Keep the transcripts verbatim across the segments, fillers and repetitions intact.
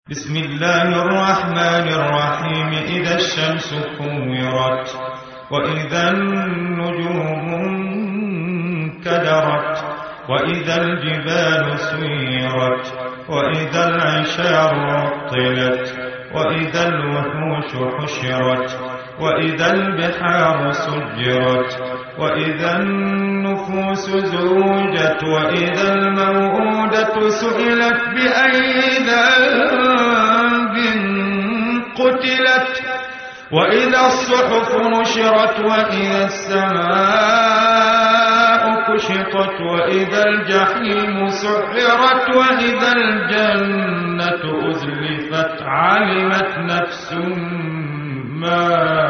بسم الله الرحمن الرحيم. إذا الشمس كورت وإذا النجوم انكدرت وإذا الجبال سيرت وإذا العشار عطلت وإذا الوحوش حشرت وإذا البحار سجرت وإذا النفوس زوجت وإذا الموءودة سئلت بأي ذنب قتلت وإذا الصحف نشرت وإذا السماء كشطت وإذا الجحيم سعرت وإذا الجنة أزلفت علمت نفس ما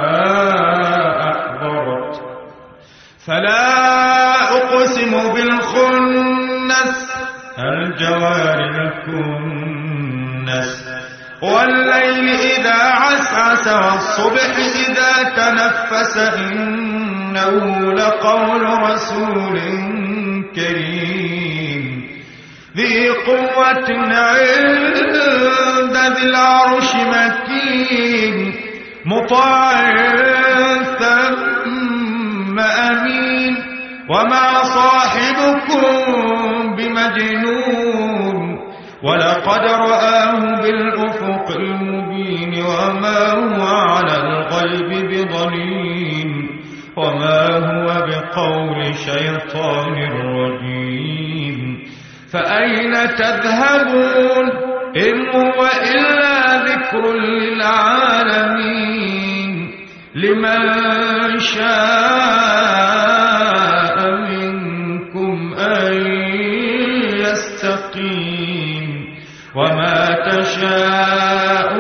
أحضرت. فلا أقسم بالخنس الجوار الكنس والليل إذا عسعس والصبح إذا تنفس إنه لقول رسول كريم ذي قوة عند ذي العرش مكين مطاع ثم أمين وما صاحبكم بمجنون ولقد رآه بالأفق المبين وما هو على الغيب بضنين وما هو بقول شيطان رجيم. فأين تذهبون إن هو إلا ذكر للعالمين لمن شاء منكم أن يستقيم وما تشاءون